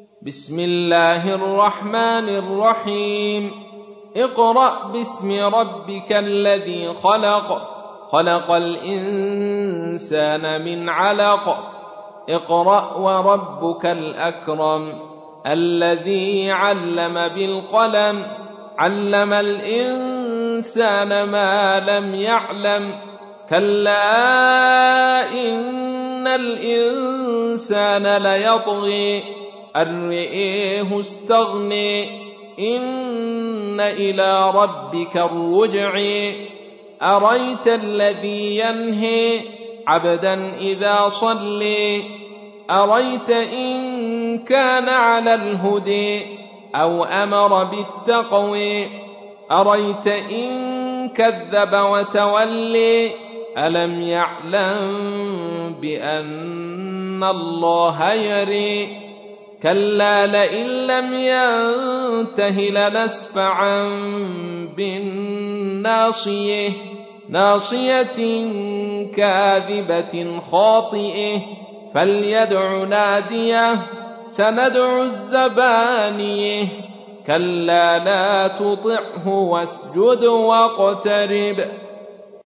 بسم الله الرحمن الرحيم اقرأ باسم ربك الذي خلق خلق الإنسان من علق اقرأ وربك الأكرم الذي علم بالقلم علم الإنسان ما لم يعلم كلا إن الإنسان ليطغي أن رآه استغنى إن إلى ربك الرجع أريت الذي ينهي عبدا إذا صلى أريت إن كان على الهدى أو أمر بالتقوى أريت إن كذب وتولي ألم يعلم بأن الله يرى كلا لئن لم ينته لنسفعا بالناصية ناصية كاذبة خاطئة فليدع ناديه سندع الزبانية كلا لا تطعه واسجد واقترب